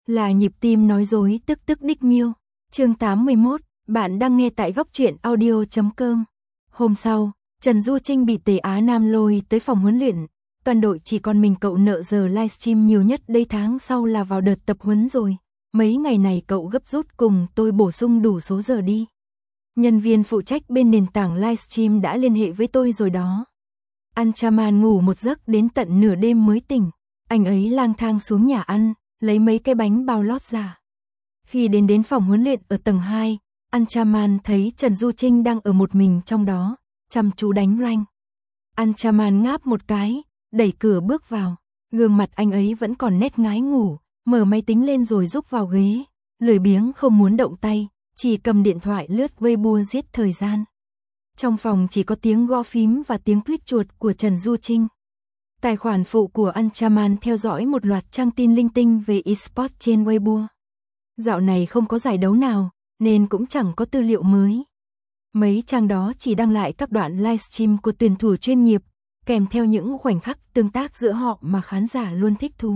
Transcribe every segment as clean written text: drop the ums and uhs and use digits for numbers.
Là nhịp tim nói dối tức tức đích miêu. Chương 81, bạn đang nghe tại góc truyện audio.com. Hôm sau, Trần Du Trinh bị Tề Á Nam lôi tới phòng huấn luyện. Toàn đội chỉ còn mình cậu nợ giờ livestream nhiều nhất đây, tháng sau là vào đợt tập huấn rồi. Mấy ngày này cậu gấp rút cùng tôi bổ sung đủ số giờ đi. Nhân viên phụ trách bên nền tảng livestream đã liên hệ với tôi rồi đó. Anchaman ngủ một giấc đến tận nửa đêm mới tỉnh. Anh ấy lang thang xuống nhà ăn, lấy mấy cái bánh bao lót ra. Khi đến phòng huấn luyện ở tầng 2, Anchaman thấy Trần Du Trinh đang ở một mình trong đó, chăm chú đánh rank. Anchaman ngáp một cái, đẩy cửa bước vào. Gương mặt anh ấy vẫn còn nét ngái ngủ, mở máy tính lên rồi rúc vào ghế, lười biếng không muốn động tay, chỉ cầm điện thoại lướt Weibo giết thời gian. Trong phòng chỉ có tiếng gõ phím và tiếng click chuột của Trần Du Trinh. Tài khoản phụ của Anchaman theo dõi một loạt trang tin linh tinh về eSports trên Weibo. Dạo này không có giải đấu nào, nên cũng chẳng có tư liệu mới. Mấy trang đó chỉ đăng lại các đoạn livestream của tuyển thủ chuyên nghiệp, kèm theo những khoảnh khắc tương tác giữa họ mà khán giả luôn thích thú.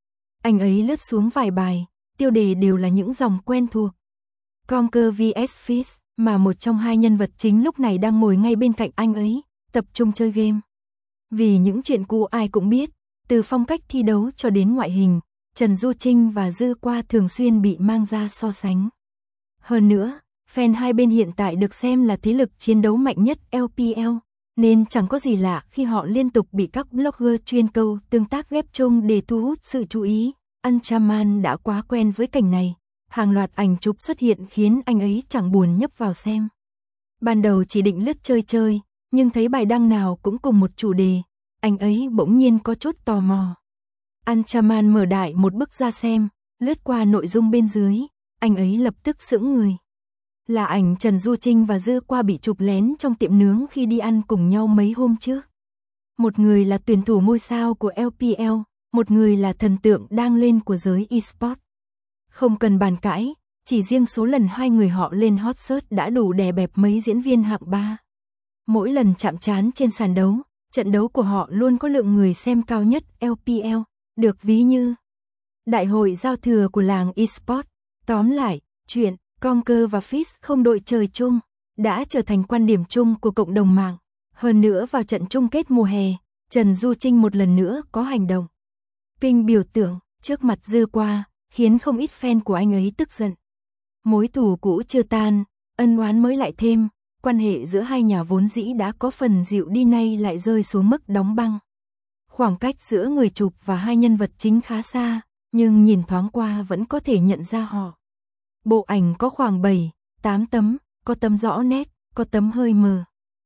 Anh ấy lướt xuống vài bài, tiêu đề đều là những dòng quen thuộc. Conker vs Fizz, mà một trong hai nhân vật chính lúc này đang ngồi ngay bên cạnh anh ấy, tập trung chơi game. Vì những chuyện cũ ai cũng biết, từ phong cách thi đấu cho đến ngoại hình, Trần Du Trinh và Dư Qua thường xuyên bị mang ra so sánh. Hơn nữa, fan hai bên hiện tại được xem là thế lực chiến đấu mạnh nhất LPL, nên chẳng có gì lạ khi họ liên tục bị các blogger chuyên câu tương tác ghép chung để thu hút sự chú ý. Anchaman đã quá quen với cảnh này, hàng loạt ảnh chụp xuất hiện khiến anh ấy chẳng buồn nhấp vào xem. Ban đầu chỉ định lướt chơi, nhưng thấy bài đăng nào cũng cùng một chủ đề, anh ấy bỗng nhiên có chút tò mò. Anchaman mở đại một bức ra xem, lướt qua nội dung bên dưới, anh ấy lập tức sững người. Là ảnh Trần Du Trinh và Dư Qua bị chụp lén trong tiệm nướng khi đi ăn cùng nhau mấy hôm trước. Một người là tuyển thủ ngôi sao của LPL, một người là thần tượng đang lên của giới eSports. Không cần bàn cãi, chỉ riêng số lần hai người họ lên hot search đã đủ đè bẹp mấy diễn viên hạng 3. Mỗi lần chạm trán trên sàn đấu, trận đấu của họ luôn có lượng người xem cao nhất LPL, được ví như đại hội giao thừa của làng eSports. Tóm lại, chuyện Conker và Fizz không đội trời chung đã trở thành quan điểm chung của cộng đồng mạng. Hơn nữa vào trận chung kết mùa hè, Trần Du Trinh một lần nữa có hành động pin biểu tượng trước mặt Dư Qua, khiến không ít fan của anh ấy tức giận. Mối thù cũ chưa tan, ân oán mới lại thêm, quan hệ giữa hai nhà vốn dĩ đã có phần dịu đi nay lại rơi xuống mức đóng băng. Khoảng cách giữa người chụp và hai nhân vật chính khá xa, nhưng nhìn thoáng qua vẫn có thể nhận ra họ. Bộ ảnh có khoảng 7-8 tấm, có tấm rõ nét, có tấm hơi mờ.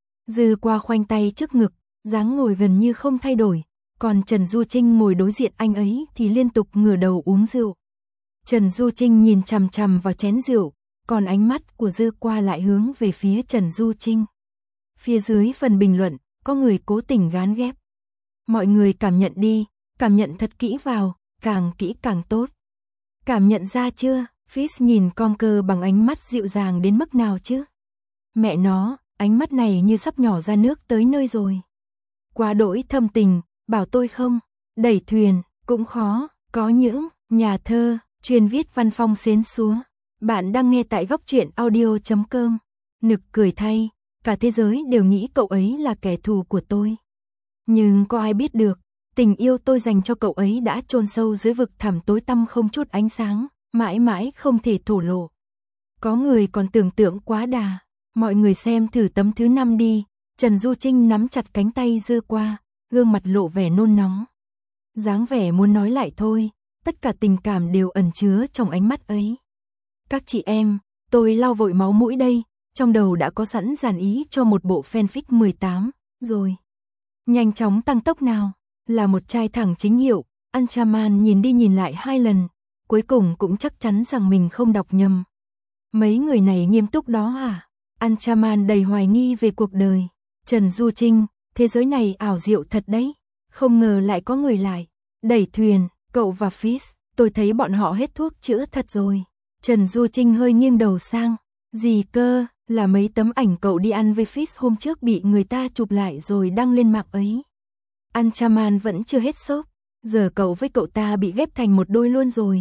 Dư Qua khoanh tay trước ngực, dáng ngồi gần như không thay đổi, còn Trần Du Trinh ngồi đối diện anh ấy thì liên tục ngửa đầu uống rượu. Trần Du Trinh nhìn chằm chằm vào chén rượu, còn ánh mắt của Dư Qua lại hướng về phía Trần Du Trinh. Phía dưới phần bình luận, có người cố tình gán ghép. Mọi người cảm nhận đi, cảm nhận thật kỹ vào, càng kỹ càng tốt. Cảm nhận ra chưa, Fizz nhìn Conker bằng ánh mắt dịu dàng đến mức nào chứ? Mẹ nó, ánh mắt này như sắp nhỏ ra nước tới nơi rồi. Quá đỗi thâm tình, bảo tôi không, đẩy thuyền, cũng khó, có những nhà thơ, chuyên viết văn phong xến xúa. Bạn đang nghe tại góc truyện audio.com. Nực cười thay, cả thế giới đều nghĩ cậu ấy là kẻ thù của tôi. Nhưng có ai biết được, tình yêu tôi dành cho cậu ấy đã chôn sâu dưới vực thẳm tối tăm không chút ánh sáng, mãi mãi không thể thổ lộ. Có người còn tưởng tượng quá đà, mọi người xem thử tấm thứ 5 đi. Trần Du Trinh nắm chặt cánh tay Dư Qua, gương mặt lộ vẻ nôn nóng. Dáng vẻ muốn nói lại thôi, tất cả tình cảm đều ẩn chứa trong ánh mắt ấy. Các chị em, tôi lau vội máu mũi đây, trong đầu đã có sẵn dàn ý cho một bộ fanfic 18, rồi. Nhanh chóng tăng tốc nào, là một trai thẳng chính hiệu, Anchaman nhìn đi nhìn lại 2 lần, cuối cùng cũng chắc chắn rằng mình không đọc nhầm. Mấy người này nghiêm túc đó à? Anchaman đầy hoài nghi về cuộc đời. Trần Du Trinh, thế giới này ảo diệu thật đấy, không ngờ lại có người lại. Đẩy thuyền, cậu và Fizz, tôi thấy bọn họ hết thuốc chữa thật rồi. Trần Du Trinh hơi nghiêng đầu sang. Gì cơ, là mấy tấm ảnh cậu đi ăn với Fizz hôm trước bị người ta chụp lại rồi đăng lên mạng ấy. Anchaman vẫn chưa hết sốc, giờ cậu với cậu ta bị ghép thành một đôi luôn rồi.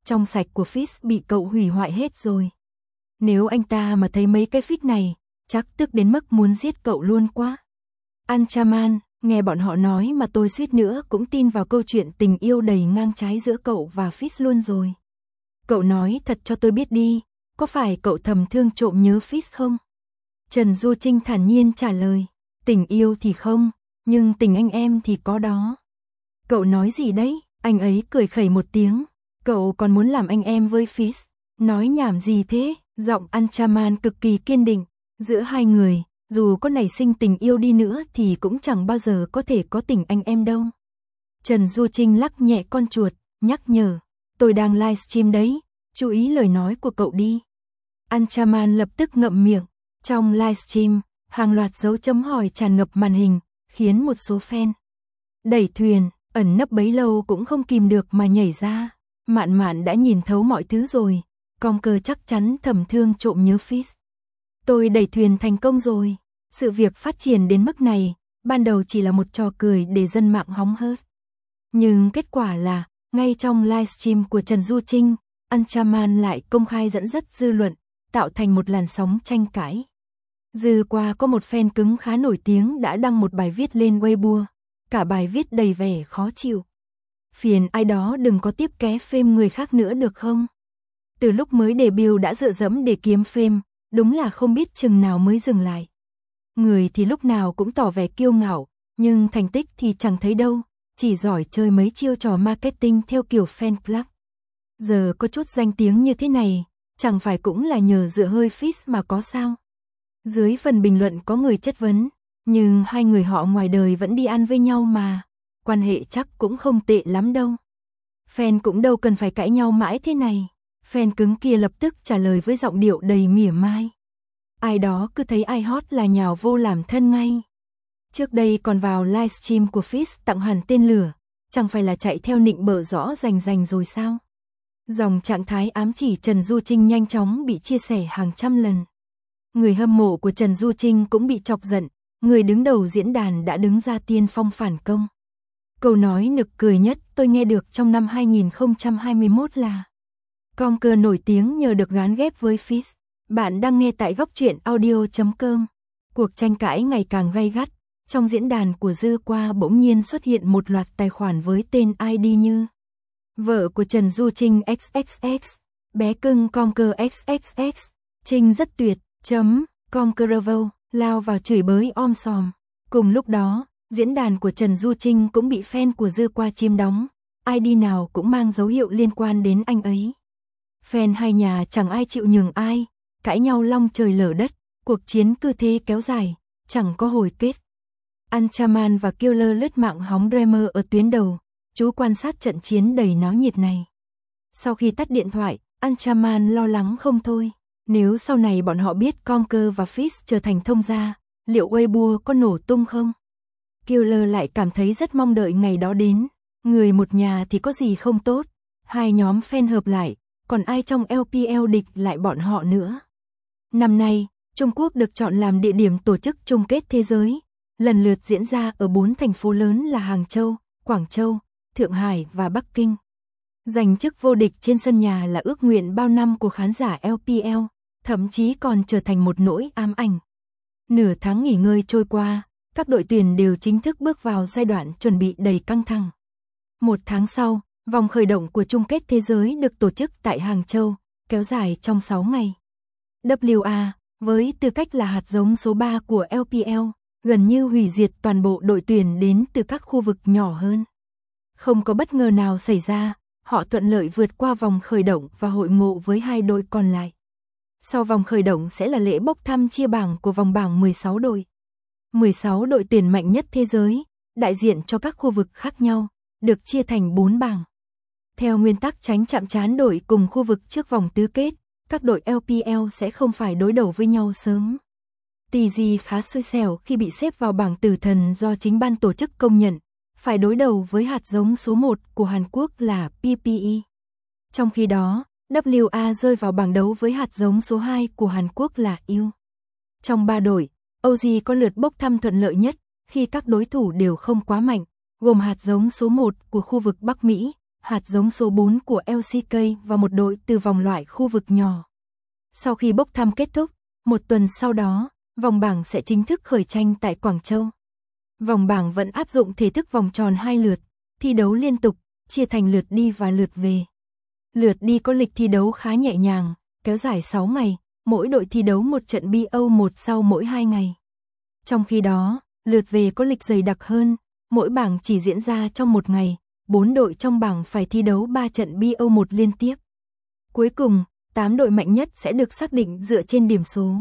trong sạch của Fitz bị cậu hủy hoại hết rồi. Nếu anh ta mà thấy mấy cái feed này, chắc tức đến mức muốn giết cậu luôn quá. Anchaman, nghe bọn họ nói mà tôi suýt nữa cũng tin vào câu chuyện tình yêu đầy ngang trái giữa cậu và Fitz luôn rồi. Cậu nói thật cho tôi biết đi, có phải cậu thầm thương trộm nhớ Fitz không? Trần Du Trinh thản nhiên trả lời, tình yêu thì không, nhưng tình anh em thì có đó. Cậu nói gì đấy? Anh ấy cười khẩy một tiếng, cậu còn muốn làm anh em với Fitz? Nói nhảm gì thế? Giọng Anchaman cực kỳ kiên định, giữa hai người, dù có nảy sinh tình yêu đi nữa thì cũng chẳng bao giờ có thể có tình anh em đâu. Trần Du Trinh lắc nhẹ con chuột, nhắc nhở, tôi đang livestream đấy, chú ý lời nói của cậu đi. Anchaman lập tức ngậm miệng, trong livestream, hàng loạt dấu chấm hỏi tràn ngập màn hình, khiến một số fan đẩy thuyền, ẩn nấp bấy lâu cũng không kìm được mà nhảy ra. Mạn Mạn đã nhìn thấu mọi thứ rồi, Conker chắc chắn thầm thương trộm nhớ Fitz. Tôi đẩy thuyền thành công rồi. Sự việc phát triển đến mức này, ban đầu chỉ là một trò cười để dân mạng hóng hớt. Nhưng kết quả là, ngay trong livestream của Trần Du Trinh, Anchaman lại công khai dẫn dắt dư luận, tạo thành một làn sóng tranh cãi. Dư qua có một fan cứng khá nổi tiếng đã đăng một bài viết lên Weibo, cả bài viết đầy vẻ khó chịu. Phiền ai đó đừng có tiếp ké fame người khác nữa được không? Từ lúc mới debut đã dựa dẫm để kiếm fame, đúng là không biết chừng nào mới dừng lại. Người thì lúc nào cũng tỏ vẻ kiêu ngạo, nhưng thành tích thì chẳng thấy đâu, chỉ giỏi chơi mấy chiêu trò marketing theo kiểu fan club. Giờ có chút danh tiếng như thế này, chẳng phải cũng là nhờ dựa hơi Fitz mà có sao? Dưới phần bình luận có người chất vấn, nhưng hai người họ ngoài đời vẫn đi ăn với nhau mà, quan hệ chắc cũng không tệ lắm đâu. Fan cũng đâu cần phải cãi nhau mãi thế này. Fan cứng kia lập tức trả lời với giọng điệu đầy mỉa mai. Ai đó cứ thấy ai hot là nhào vô làm thân ngay. Trước đây còn vào livestream của Fitz tặng hẳn tên lửa, chẳng phải là chạy theo nịnh bợ rõ rành rồi sao? Dòng trạng thái ám chỉ Trần Du Trinh nhanh chóng bị chia sẻ hàng trăm lần. Người hâm mộ của Trần Du Trinh cũng bị chọc giận, người đứng đầu diễn đàn đã đứng ra tiên phong phản công. Câu nói nực cười nhất tôi nghe được trong năm 2021 là Conker nổi tiếng nhờ được gán ghép với Fitz. Bạn đang nghe tại góc truyện audio.com. Cuộc tranh cãi ngày càng gay gắt. Trong diễn đàn của Dư Qua bỗng nhiên xuất hiện một loạt tài khoản với tên ID như vợ của Trần Du Trinh XXX, bé cưng Conker XXX, Trinh rất tuyệt, Conkeravo, lao vào chửi bới om sòm. Cùng lúc đó, diễn đàn của Trần Du Trinh cũng bị fan của Dư Qua chiếm đóng, ID nào cũng mang dấu hiệu liên quan đến anh ấy. Fan hai nhà chẳng ai chịu nhường ai, cãi nhau long trời lở đất, cuộc chiến cứ thế kéo dài, chẳng có hồi kết. Anchaman và Killer lướt mạng hóng drama ở tuyến đầu, chú quan sát trận chiến đầy náo nhiệt này. Sau khi tắt điện thoại, Anchaman lo lắng không thôi. Nếu sau này bọn họ biết Conker và Fitz trở thành thông gia, liệu Weibo có nổ tung không? Killer lại cảm thấy rất mong đợi ngày đó đến. Người một nhà thì có gì không tốt, hai nhóm fan hợp lại, còn ai trong LPL địch lại bọn họ nữa. Năm nay, Trung Quốc được chọn làm địa điểm tổ chức chung kết thế giới, lần lượt diễn ra ở 4 thành phố lớn là Hàng Châu, Quảng Châu, Thượng Hải và Bắc Kinh. Giành chức vô địch trên sân nhà là ước nguyện bao năm của khán giả LPL, thậm chí còn trở thành một nỗi ám ảnh. Nửa tháng nghỉ ngơi trôi qua, các đội tuyển đều chính thức bước vào giai đoạn chuẩn bị đầy căng thẳng. Một tháng sau, vòng khởi động của chung kết thế giới được tổ chức tại Hàng Châu, kéo dài trong 6 ngày. WA, với tư cách là hạt giống số 3 của LPL, gần như hủy diệt toàn bộ đội tuyển đến từ các khu vực nhỏ hơn. Không có bất ngờ nào xảy ra, họ thuận lợi vượt qua vòng khởi động và hội ngộ với hai đội còn lại. Sau vòng khởi động sẽ là lễ bốc thăm chia bảng của vòng bảng 16 đội. 16 đội tuyển mạnh nhất thế giới, đại diện cho các khu vực khác nhau, được chia thành 4 bảng. Theo nguyên tắc tránh chạm trán đội cùng khu vực trước vòng tứ kết, các đội LPL sẽ không phải đối đầu với nhau sớm. TG khá xui xẻo khi bị xếp vào bảng tử thần do chính ban tổ chức công nhận, phải đối đầu với hạt giống số 1 của Hàn Quốc là PPE. Trong khi đó, WA rơi vào bảng đấu với hạt giống số 2 của Hàn Quốc là U. Trong 3 đội, OG có lượt bốc thăm thuận lợi nhất khi các đối thủ đều không quá mạnh, gồm hạt giống số 1 của khu vực Bắc Mỹ, hạt giống số 4 của LCK và một đội từ vòng loại khu vực nhỏ. Sau khi bốc thăm kết thúc, một tuần sau đó, vòng bảng sẽ chính thức khởi tranh tại Quảng Châu. Vòng bảng vẫn áp dụng thể thức vòng tròn 2 lượt, thi đấu liên tục, chia thành lượt đi và lượt về. Lượt đi có lịch thi đấu khá nhẹ nhàng, kéo dài 6 ngày, mỗi đội thi đấu một trận BO1 sau mỗi 2 ngày. Trong khi đó, lượt về có lịch dày đặc hơn, mỗi bảng chỉ diễn ra trong một ngày, 4 đội trong bảng phải thi đấu 3 trận BO1 liên tiếp. Cuối cùng, 8 đội mạnh nhất sẽ được xác định dựa trên điểm số.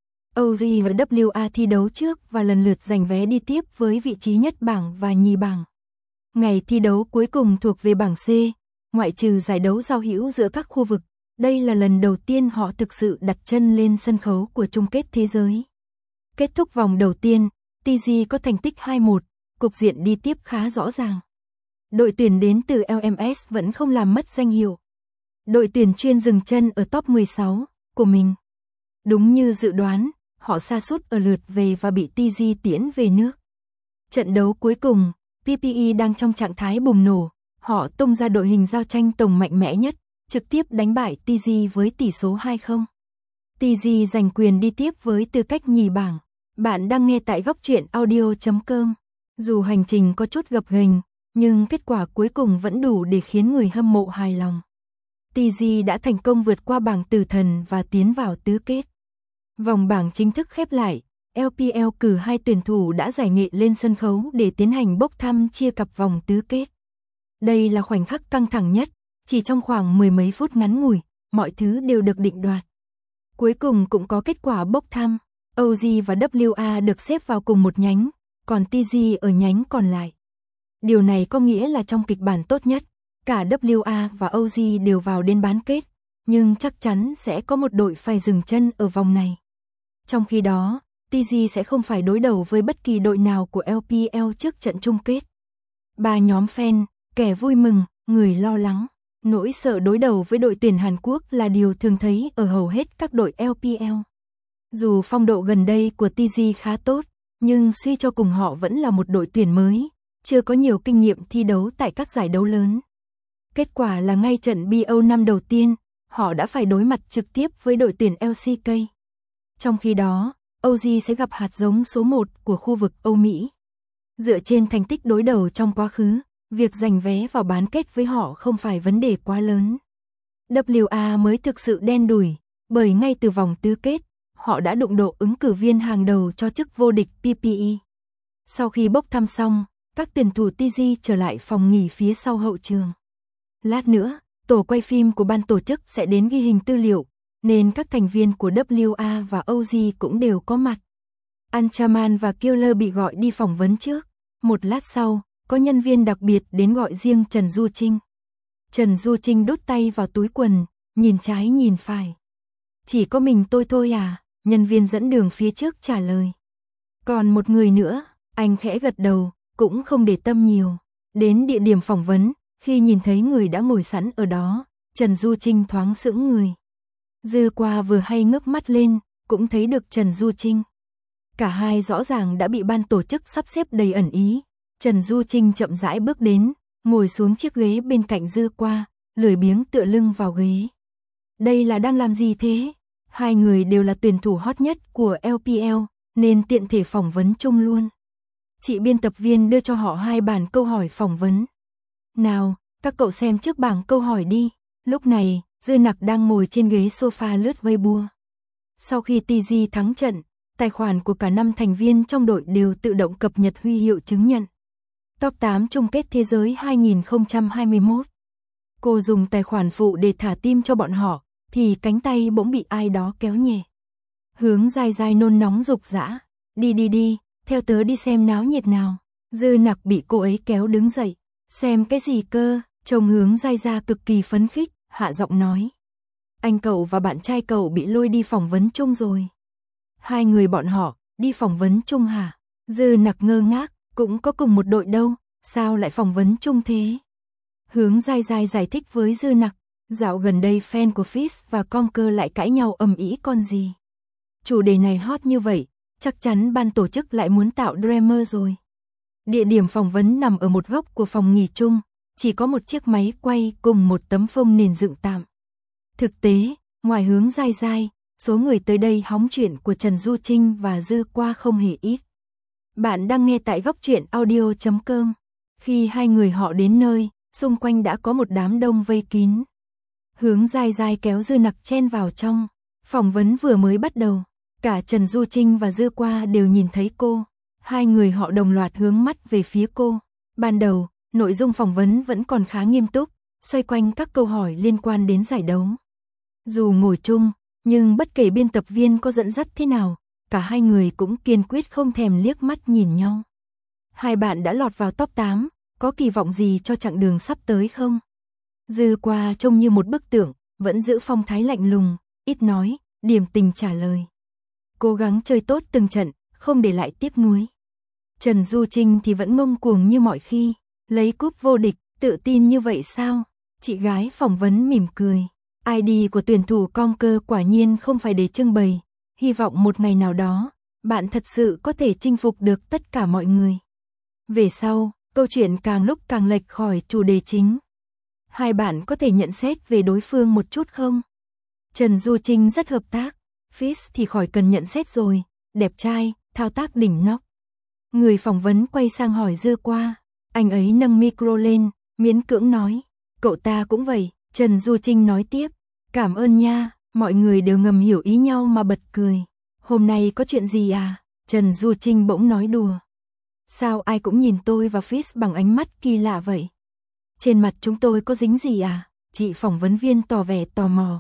OG và WA thi đấu trước và lần lượt giành vé đi tiếp với vị trí nhất bảng và nhì bảng. Ngày thi đấu cuối cùng thuộc về bảng C, ngoại trừ giải đấu giao hữu giữa các khu vực. Đây là lần đầu tiên họ thực sự đặt chân lên sân khấu của chung kết thế giới. Kết thúc vòng đầu tiên, TG có thành tích 2-1, cục diện đi tiếp khá rõ ràng. Đội tuyển đến từ LMS vẫn không làm mất danh hiệu. Đội tuyển chuyên dừng chân ở top 16 của mình. Đúng như dự đoán, họ sa sút ở lượt về và bị TG tiễn về nước. Trận đấu cuối cùng, PPE đang trong trạng thái bùng nổ, họ tung ra đội hình giao tranh tổng mạnh mẽ nhất, trực tiếp đánh bại TG với tỷ số 2-0. TG giành quyền đi tiếp với tư cách nhì bảng. Bạn đang nghe tại góc truyện audio.com. Dù hành trình có chút gập ghềnh, nhưng kết quả cuối cùng vẫn đủ để khiến người hâm mộ hài lòng. TG đã thành công vượt qua bảng tử thần và tiến vào tứ kết. Vòng bảng chính thức khép lại, LPL cử 2 tuyển thủ đã giải nghệ lên sân khấu để tiến hành bốc thăm chia cặp vòng tứ kết. Đây là khoảnh khắc căng thẳng nhất, chỉ trong khoảng mười mấy phút ngắn ngủi, mọi thứ đều được định đoạt. Cuối cùng cũng có kết quả bốc thăm, OG và WA được xếp vào cùng một nhánh, còn TG ở nhánh còn lại. Điều này có nghĩa là trong kịch bản tốt nhất, cả WA và OG đều vào đến bán kết, nhưng chắc chắn sẽ có một đội phải dừng chân ở vòng này. Trong khi đó, TG sẽ không phải đối đầu với bất kỳ đội nào của LPL trước trận chung kết. 3 nhóm fan, kẻ vui mừng, người lo lắng. Nỗi sợ đối đầu với đội tuyển Hàn Quốc là điều thường thấy ở hầu hết các đội LPL. Dù phong độ gần đây của TG khá tốt, nhưng suy cho cùng họ vẫn là một đội tuyển mới, chưa có nhiều kinh nghiệm thi đấu tại các giải đấu lớn. Kết quả là ngay trận BO5 đầu tiên, họ đã phải đối mặt trực tiếp với đội tuyển LCK. Trong khi đó, OG sẽ gặp hạt giống số 1 của khu vực Âu Mỹ. Dựa trên thành tích đối đầu trong quá khứ, việc giành vé vào bán kết với họ không phải vấn đề quá lớn. WA mới thực sự đen đủi, bởi ngay từ vòng tứ kết, họ đã đụng độ ứng cử viên hàng đầu cho chức vô địch PPE. Sau khi bốc thăm xong, các tuyển thủ TG trở lại phòng nghỉ phía sau hậu trường. Lát nữa, tổ quay phim của ban tổ chức sẽ đến ghi hình tư liệu, nên các thành viên của WA và OG cũng đều có mặt. Anchaman và Killer bị gọi đi phỏng vấn trước. Một lát sau, có nhân viên đặc biệt đến gọi riêng Trần Du Trinh. Trần Du Trinh đút tay vào túi quần, nhìn trái nhìn phải. Chỉ có mình tôi thôi à? Nhân viên dẫn đường phía trước trả lời. Còn một người nữa, anh khẽ gật đầu, cũng không để tâm nhiều. Đến địa điểm phỏng vấn, khi nhìn thấy người đã ngồi sẵn ở đó, Trần Du Trinh thoáng sững người. Dư Qua vừa hay ngước mắt lên, cũng thấy được Trần Du Trinh. Cả hai rõ ràng đã bị ban tổ chức sắp xếp đầy ẩn ý. Trần Du Trinh chậm rãi bước đến, ngồi xuống chiếc ghế bên cạnh Dư Qua, lười biếng tựa lưng vào ghế. Đây là đang làm gì thế? Hai người đều là tuyển thủ hot nhất của LPL, nên tiện thể phỏng vấn chung luôn. Chị biên tập viên đưa cho họ 2 bản câu hỏi phỏng vấn. Nào, các cậu xem trước bảng câu hỏi đi. Lúc này, Dư Nặc đang ngồi trên ghế sofa lướt Weibo. Sau khi TG thắng trận, tài khoản của cả 5 thành viên trong đội đều tự động cập nhật huy hiệu chứng nhận. Top 8 chung kết thế giới 2021. Cô dùng tài khoản phụ để thả tim cho bọn họ, thì cánh tay bỗng bị ai đó kéo nhẹ. Hướng Dai Dai nôn nóng rục rã. Đi, theo tớ đi xem náo nhiệt nào. Dư Nặc bị cô ấy kéo đứng dậy. Xem cái gì cơ? Chồng Hướng Dai Dai cực kỳ phấn khích, hạ giọng nói. Anh cậu và bạn trai cậu bị lôi đi phỏng vấn chung rồi. 2 người bọn họ, đi phỏng vấn chung hả? Dư Nặc ngơ ngác, cũng có cùng một đội đâu, sao lại phỏng vấn chung thế? Hướng Dai Dai giải thích với Dư Nặc, dạo gần đây fan của Fizz và Conker lại cãi nhau ầm ĩ con gì. Chủ đề này hot như vậy, chắc chắn ban tổ chức lại muốn tạo drama rồi. Địa điểm phỏng vấn nằm ở một góc của phòng nghỉ chung, chỉ có một chiếc máy quay cùng một tấm phông nền dựng tạm. Thực tế, ngoài Hướng Giai Giai, số người tới đây hóng chuyện của Trần Du Trinh và Dư Qua không hề ít. Bạn đang nghe tại góc truyện audio.com. Khi hai người họ đến nơi, xung quanh đã có một đám đông vây kín. Hướng Giai Giai kéo Dư Nặc chen vào trong. Phỏng vấn vừa mới bắt đầu, cả Trần Du Trinh và Dư Qua đều nhìn thấy cô. Hai người họ đồng loạt hướng mắt về phía cô. Ban đầu, nội dung phỏng vấn vẫn còn khá nghiêm túc, xoay quanh các câu hỏi liên quan đến giải đấu. Dù ngồi chung, nhưng bất kể biên tập viên có dẫn dắt thế nào, cả hai người cũng kiên quyết không thèm liếc mắt nhìn nhau. Hai bạn đã lọt vào top 8, có kỳ vọng gì cho chặng đường sắp tới không? Dư Qua trông như một bức tượng, vẫn giữ phong thái lạnh lùng, ít nói, điềm tình trả lời. Cố gắng chơi tốt từng trận, không để lại tiếc nuối. Trần Du Trinh thì vẫn ngông cuồng như mọi khi, lấy cúp vô địch, tự tin như vậy sao? Chị gái phỏng vấn mỉm cười. ID của tuyển thủ Conker quả nhiên không phải để trưng bày, hy vọng một ngày nào đó, bạn thật sự có thể chinh phục được tất cả mọi người. Về sau, câu chuyện càng lúc càng lệch khỏi chủ đề chính. Hai bạn có thể nhận xét về đối phương một chút không? Trần Du Trinh rất hợp tác, Fizz thì khỏi cần nhận xét rồi, đẹp trai, thao tác đỉnh nóc. Người phỏng vấn quay sang hỏi Dư Qua, anh ấy nâng micro lên, miễn cưỡng nói, cậu ta cũng vậy. Trần Du Trinh nói tiếp, cảm ơn nha, mọi người đều ngầm hiểu ý nhau mà bật cười. Hôm nay có chuyện gì à? Trần Du Trinh bỗng nói đùa. Sao ai cũng nhìn tôi và Fizz bằng ánh mắt kỳ lạ vậy? Trên mặt chúng tôi có dính gì à? Chị phỏng vấn viên tỏ vẻ tò mò,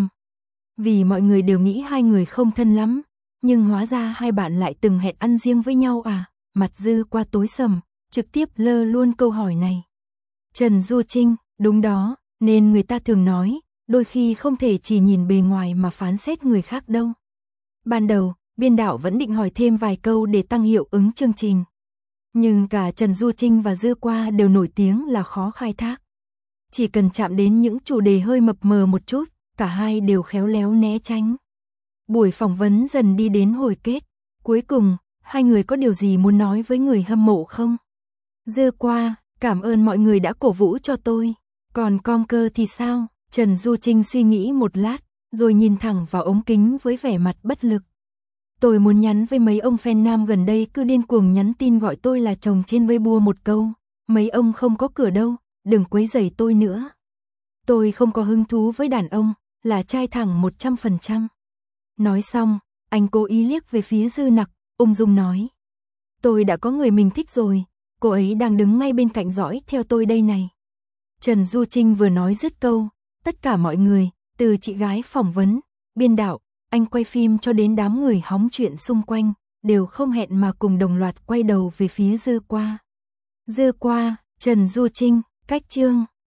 Vì mọi người đều nghĩ hai người không thân lắm, nhưng hóa ra hai bạn lại từng hẹn ăn riêng với nhau à? Mặt Dư Qua tối sầm, trực tiếp lơ luôn câu hỏi này. Trần Du Trinh, đúng đó, nên người ta thường nói, đôi khi không thể chỉ nhìn bề ngoài mà phán xét người khác đâu. Ban đầu, biên đạo vẫn định hỏi thêm vài câu để tăng hiệu ứng chương trình. Nhưng cả Trần Du Trinh và Dư Qua đều nổi tiếng là khó khai thác. Chỉ cần chạm đến những chủ đề hơi mập mờ một chút, cả hai đều khéo léo né tránh. Buổi phỏng vấn dần đi đến hồi kết. Cuối cùng, hai người có điều gì muốn nói với người hâm mộ không? Dư Qua, cảm ơn mọi người đã cổ vũ cho tôi. Còn Conker thì sao? Trần Du Trinh suy nghĩ một lát, rồi nhìn thẳng vào ống kính với vẻ mặt bất lực. Tôi muốn nhắn với mấy ông fan nam gần đây cứ điên cuồng nhắn tin gọi tôi là chồng trên Weibo một câu. Mấy ông không có cửa đâu, đừng quấy rầy tôi nữa. Tôi không có hứng thú với đàn ông, là trai thẳng 100%. Nói xong, anh cố ý liếc về phía Dư Nặc, ung dung nói. Tôi đã có người mình thích rồi, cô ấy đang đứng ngay bên cạnh dõi theo tôi đây này. Trần Du Trinh vừa nói dứt câu, tất cả mọi người, từ chị gái phỏng vấn, biên đạo, anh quay phim cho đến đám người hóng chuyện xung quanh, đều không hẹn mà cùng đồng loạt quay đầu về phía Dư Qua. Dư Qua, Trần Du Trinh, cách chương.